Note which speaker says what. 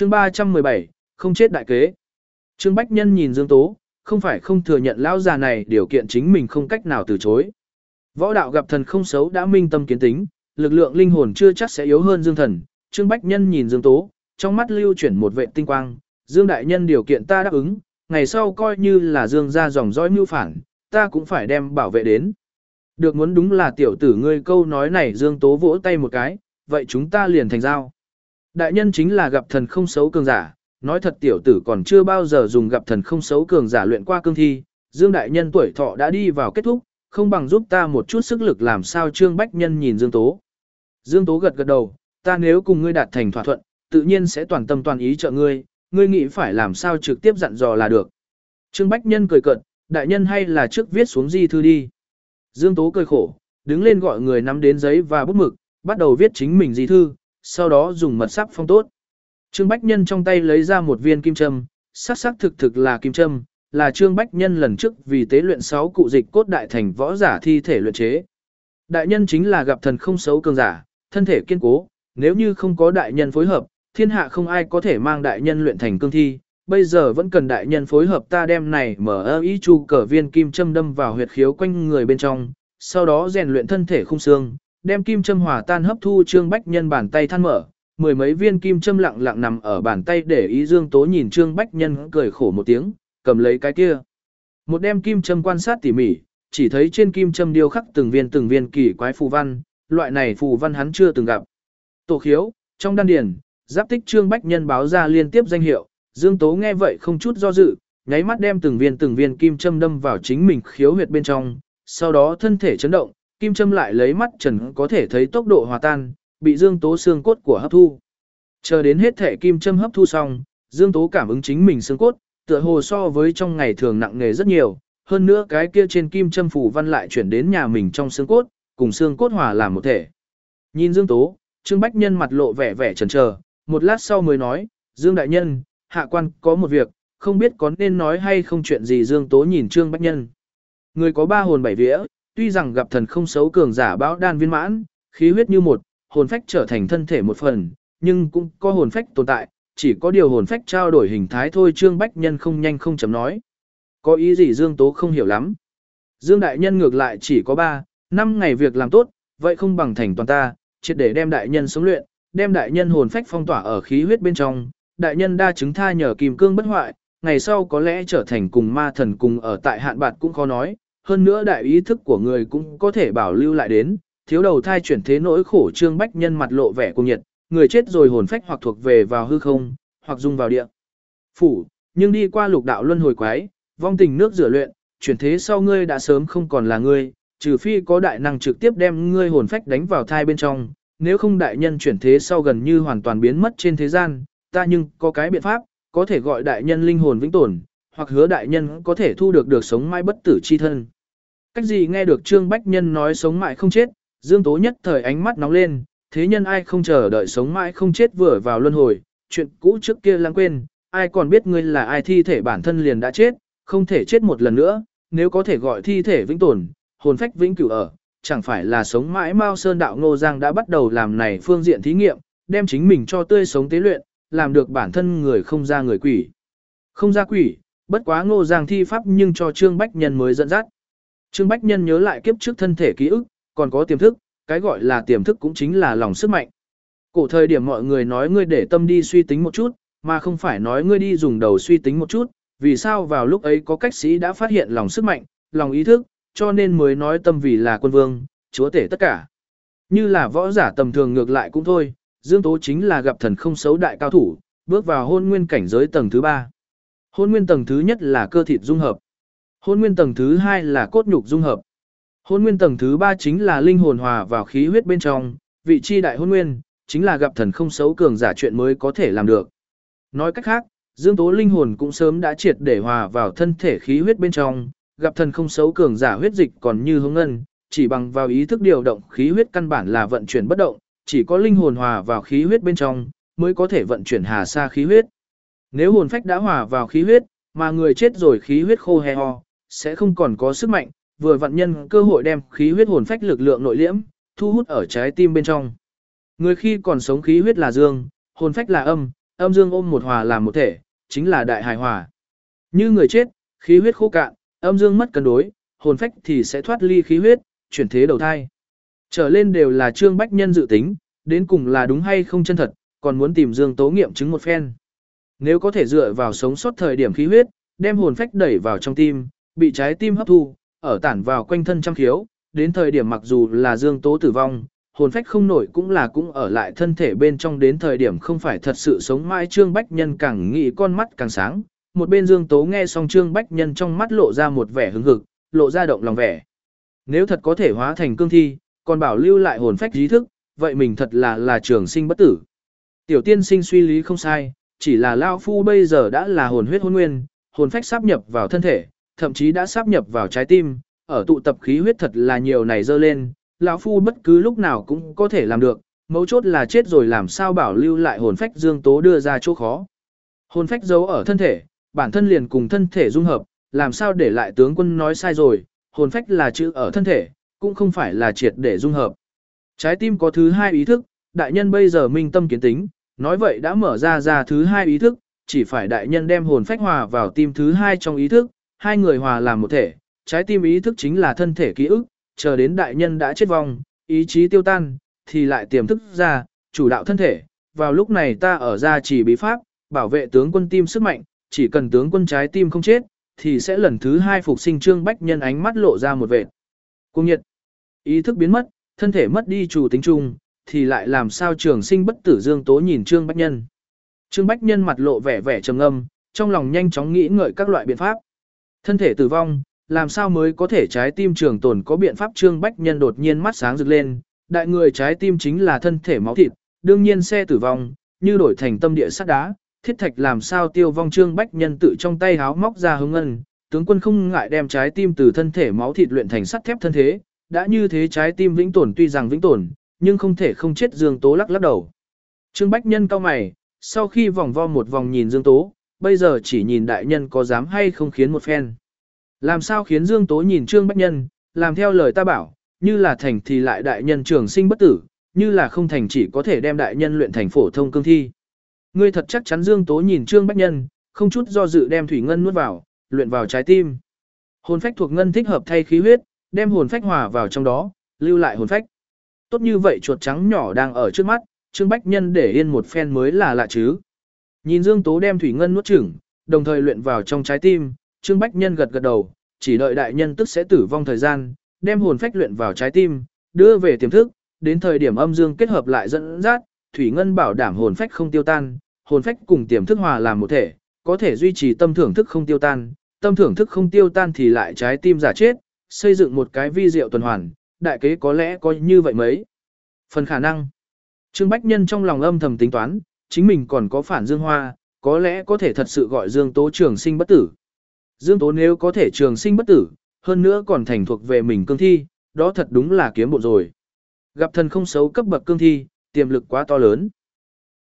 Speaker 1: Chương 317, không chết đại kế. Trương Bách Nhân nhìn Dương Tố, không phải không thừa nhận lão già này điều kiện chính mình không cách nào từ chối. Võ đạo gặp thần không xấu đã minh tâm kiến tính, lực lượng linh hồn chưa chắc sẽ yếu hơn Dương Thần. Trương Bách Nhân nhìn Dương Tố, trong mắt lưu chuyển một vệ tinh quang, Dương đại nhân điều kiện ta đáp ứng, ngày sau coi như là Dương gia dòng dõi mưu phản, ta cũng phải đem bảo vệ đến. Được, muốn đúng là tiểu tử ngươi câu nói này. Dương Tố vỗ tay một cái, vậy chúng ta liền thành giao. Đại nhân chính là gặp thần không xấu cường giả, nói thật tiểu tử còn chưa bao giờ dùng gặp thần không xấu cường giả luyện qua cương thi, Dương đại nhân tuổi thọ đã đi vào kết thúc, không bằng giúp ta một chút sức lực làm sao. Trương Bách Nhân nhìn Dương Tố. Dương Tố gật gật đầu, ta nếu cùng ngươi đạt thành thỏa thuận, tự nhiên sẽ toàn tâm toàn ý trợ ngươi, ngươi nghĩ phải làm sao trực tiếp dặn dò là được. Trương Bách Nhân cười cợt, đại nhân hay là trước viết xuống di thư đi. Dương Tố cười khổ, đứng lên gọi người nắm đến giấy và bút mực, bắt đầu viết chính mình di thư, sau đó dùng mật sắc phong tốt. Trương Bách Nhân trong tay lấy ra một viên kim châm, sắc thực là kim châm, là Trương Bách Nhân lần trước vì tế luyện 6 cụ dịch cốt đại thành võ giả thi thể luyện chế. Đại nhân chính là gặp thần không xấu cường giả, thân thể kiên cố, nếu như không có đại nhân phối hợp, thiên hạ không ai có thể mang đại nhân luyện thành cương thi, bây giờ vẫn cần đại nhân phối hợp ta đem này mở ý chu cờ viên kim châm đâm vào huyệt khiếu quanh người bên trong, sau đó rèn luyện thân thể khung xương, đem kim châm hòa tan hấp thu. Trương Bách Nhân bàn tay than mở, mười mấy viên kim châm lặng lặng nằm ở bàn tay để ý. Dương Tố nhìn Trương Bách Nhân cười khổ một tiếng, cầm lấy cái kia. Một đem kim châm quan sát tỉ mỉ, chỉ thấy trên kim châm điêu khắc từng viên kỳ quái phù văn, loại này phù văn hắn chưa từng gặp. Tổ khiếu, trong đan điền, giáp tích. Trương Bách Nhân báo ra liên tiếp danh hiệu, Dương Tố nghe vậy không chút do dự, nháy mắt đem từng viên kim châm đâm vào chính mình khiếu huyệt bên trong, sau đó thân thể chấn động, kim châm lại lấy mắt trần có thể thấy tốc độ hòa tan, bị Dương Tố xương cốt của hấp thu. Chờ đến hết thể kim châm hấp thu xong, Dương Tố cảm ứng chính mình xương cốt, tựa hồ so với trong ngày thường nặng nề rất nhiều, hơn nữa cái kia trên kim châm phù văn lại chuyển đến nhà mình trong xương cốt, cùng xương cốt hòa làm một thể. Nhìn Dương Tố, Trương Bách Nhân mặt lộ vẻ chần chờ, một lát sau mới nói, Dương đại nhân, hạ quan có một việc, không biết có nên nói hay không. Chuyện gì? Dương Tố nhìn Trương Bách Nhân. Người có 3 hồn 7 vía, tuy rằng gặp thần không xấu cường giả bão đan viên mãn, khí huyết như một, hồn phách trở thành thân thể một phần, nhưng cũng có hồn phách tồn tại, chỉ có điều hồn phách trao đổi hình thái thôi. Trương Bách Nhân không nhanh không chậm nói. Có ý gì? Dương Tố không hiểu lắm. Dương đại nhân ngược lại chỉ có 3-5 ngày việc làm tốt, vậy không bằng thành toàn ta, triệt để đem đại nhân sống luyện, đem đại nhân hồn phách phong tỏa ở khí huyết bên trong, đại nhân đa chứng tha nhờ kim cương bất hoại, ngày sau có lẽ trở thành cùng ma thần cùng ở tại hạn bạt cũng khó nói, hơn nữa đại ý thức của người cũng có thể bảo lưu lại đến, thiếu đầu thai chuyển thế nỗi khổ. Trương Bách Nhân mặt lộ vẻ cuồng nhiệt, người chết rồi hồn phách hoặc thuộc về vào hư không, hoặc dung vào địa phủ, nhưng đi qua lục đạo luân hồi quái, vong tình nước rửa luyện, chuyển thế sau ngươi đã sớm không còn là ngươi, trừ phi có đại năng trực tiếp đem ngươi hồn phách đánh vào thai bên trong, nếu không đại nhân chuyển thế sau gần như hoàn toàn biến mất trên thế gian, ta nhưng có cái biện pháp, có thể gọi đại nhân linh hồn vĩnh tồn, hoặc hứa đại nhân có thể thu được sống mãi bất tử chi thân. Cách gì? Nghe được Trương Bách Nhân nói sống mãi không chết, Dương Tố nhất thời ánh mắt nóng lên, thế nhân ai không chờ đợi sống mãi không chết vừa vào luân hồi, chuyện cũ trước kia lãng quên, ai còn biết ngươi là ai, thi thể bản thân liền đã chết, không thể chết một lần nữa, nếu có thể gọi thi thể vĩnh tồn, hồn phách vĩnh cửu ở, chẳng phải là sống mãi. Mao Sơn đạo Ngô Giang đã bắt đầu làm này phương diện thí nghiệm, đem chính mình cho tươi sống tế luyện, làm được bản thân người không ra người quỷ. Không ra quỷ, bất quá Ngô Giang thi pháp nhưng cho Trương Bách Nhân mới dẫn dắt. Trương Bách Nhân nhớ lại kiếp trước thân thể ký ức, còn có tiềm thức, cái gọi là tiềm thức cũng chính là lòng sức mạnh. Cổ thời điểm mọi người nói ngươi để tâm đi suy tính một chút, mà không phải nói ngươi đi dùng đầu suy tính một chút, vì sao vào lúc ấy có cách sĩ đã phát hiện lòng sức mạnh, lòng ý thức, cho nên mới nói tâm vì là quân vương, chúa tể tất cả. Như là võ giả tầm thường ngược lại cũng thôi, Dương Tố chính là gặp thần không xấu đại cao thủ, bước vào hôn nguyên cảnh giới tầng thứ 3. Hôn nguyên tầng thứ nhất là cơ thịt dung hợp. Hôn nguyên tầng thứ 2 là cốt nhục dung hợp. Hôn nguyên tầng thứ 3 chính là linh hồn hòa vào khí huyết bên trong, vị chi đại hôn nguyên, chính là gặp thần không xấu cường giả chuyện mới có thể làm được. Nói cách khác, Dương Tố linh hồn cũng sớm đã triệt để hòa vào thân thể khí huyết bên trong, gặp thần không xấu cường giả huyết dịch còn như hướng ngân, chỉ bằng vào ý thức điều động khí huyết căn bản là vận chuyển bất động, chỉ có linh hồn hòa vào khí huyết bên trong mới có thể vận chuyển hà sa khí huyết. Nếu hồn phách đã hòa vào khí huyết, mà người chết rồi khí huyết khô he ho, sẽ không còn có sức mạnh, vừa vận nhân cơ hội đem khí huyết hồn phách lực lượng nội liễm, thu hút ở trái tim bên trong. Người khi còn sống khí huyết là dương, hồn phách là âm, âm dương ôm một hòa làm một thể, chính là đại hài hòa. Như người chết, khí huyết khô cạn, âm dương mất cân đối, hồn phách thì sẽ thoát ly khí huyết, chuyển thế đầu thai. Trở lên đều là Trương Bách Nhân dự tính, đến cùng là đúng hay không chân thật, còn muốn tìm Dương Tố nghiệm chứng một phen. Nếu có thể dựa vào sống sót thời điểm khí huyết, đem hồn phách đẩy vào trong tim, bị trái tim hấp thu, ở tản vào quanh thân trăm khiếu, đến thời điểm mặc dù là Dương Tố tử vong, hồn phách không nổi cũng ở lại thân thể bên trong, đến thời điểm không phải thật sự sống mãi. Trương Bách Nhân càng nghĩ con mắt càng sáng, một bên Dương Tố nghe xong Trương Bách Nhân trong mắt lộ ra một vẻ hứng hực, lộ ra động lòng vẻ. Nếu thật có thể hóa thành cương thi, còn bảo lưu lại hồn phách trí thức, vậy mình thật là trường sinh bất tử. Tiểu tiên sinh suy lý không sai, chỉ là Lao Phu bây giờ đã là hồn huyết hôn nguyên, hồn phách sáp nhập vào thân thể, thậm chí đã sáp nhập vào trái tim, ở tụ tập khí huyết thật là nhiều này dơ lên, lão Phu bất cứ lúc nào cũng có thể làm được, mấu chốt là chết rồi làm sao bảo lưu lại hồn phách. Dương Tố đưa ra chỗ khó. Hồn phách giấu ở thân thể, bản thân liền cùng thân thể dung hợp, làm sao để lại. Tướng quân nói sai rồi, hồn phách là chữ ở thân thể, cũng không phải là triệt để dung hợp. Trái tim có thứ hai ý thức, đại nhân bây giờ minh tâm kiến tính, nói vậy đã mở ra thứ hai ý thức, chỉ phải đại nhân đem hồn phách hòa vào tim thứ hai trong ý thức, hai người hòa làm một thể, trái tim ý thức chính là thân thể ký ức, chờ đến đại nhân đã chết vong, ý chí tiêu tan, thì lại tiềm thức ra, chủ đạo thân thể, vào lúc này ta ở gia trì bí pháp, bảo vệ tướng quân tim sức mạnh, chỉ cần tướng quân trái tim không chết, thì sẽ lần thứ hai phục sinh. Trương Bách Nhân ánh mắt lộ ra một vệt cung nhiệt, ý thức biến mất, thân thể mất đi chủ tính chung, thì lại làm sao trường sinh bất tử. Dương Tố nhìn Trương Bách Nhân. Trương Bách Nhân mặt lộ vẻ trầm ngâm, trong lòng nhanh chóng nghĩ ngợi các loại biện pháp. Thân thể tử vong, làm sao mới có thể trái tim trường tồn, có biện pháp. Trương Bách Nhân đột nhiên mắt sáng rực lên, đại người trái tim chính là thân thể máu thịt, đương nhiên sẽ tử vong, như đổi thành tâm địa sắt đá, thiết thạch làm sao tiêu vong. Trương Bách Nhân tự trong tay háo móc ra hứng ngân, tướng quân không ngại đem trái tim từ thân thể máu thịt luyện thành sắt thép thân thế, đã như thế trái tim vĩnh tồn tuy rằng vĩnh tồn, nhưng không thể không chết. Dương Tố lắc đầu. Trương Bách Nhân cau mày, sau khi vòng vo một vòng nhìn Dương Tố, bây giờ chỉ nhìn đại nhân có dám hay không khiến một phen. Làm sao khiến? Dương Tố nhìn Trương Bách Nhân, làm theo lời ta bảo, như là thành thì lại đại nhân trường sinh bất tử, như là không thành chỉ có thể đem đại nhân luyện thành phổ thông cương thi. Ngươi thật chắc chắn? Dương Tố nhìn Trương Bách Nhân, không chút do dự đem thủy ngân nuốt vào, luyện vào trái tim. Hồn phách thuộc ngân thích hợp thay khí huyết, đem hồn phách hòa vào trong đó, lưu lại hồn phách. Tốt như vậy chuột trắng nhỏ đang ở trước mắt, Trương Bách Nhân để yên một phen mới là lạ chứ. Nhìn Dương Tố đem thủy ngân nuốt chửng, đồng thời luyện vào trong trái tim, Trương Bách Nhân gật đầu, chỉ đợi đại nhân tức sẽ tử vong thời gian, đem hồn phách luyện vào trái tim, đưa về tiềm thức, đến thời điểm âm dương kết hợp lại dẫn dắt, thủy ngân bảo đảm hồn phách không tiêu tan, hồn phách cùng tiềm thức hòa làm một thể, có thể duy trì tâm thưởng thức không tiêu tan, tâm thưởng thức không tiêu tan thì lại trái tim giả chết, xây dựng một cái vi diệu tuần hoàn, đại kế có lẽ có như vậy mấy phần khả năng. Trương Bách Nhân trong lòng âm thầm tính toán, chính mình còn có phản Dương Hoa, có lẽ có thể thật sự gọi Dương Tố trường sinh bất tử. Dương Tố nếu có thể trường sinh bất tử, hơn nữa còn thành thuộc về mình cương thi, đó thật đúng là kiếm bộ rồi. Gặp thần không xấu cấp bậc cương thi, tiềm lực quá to lớn.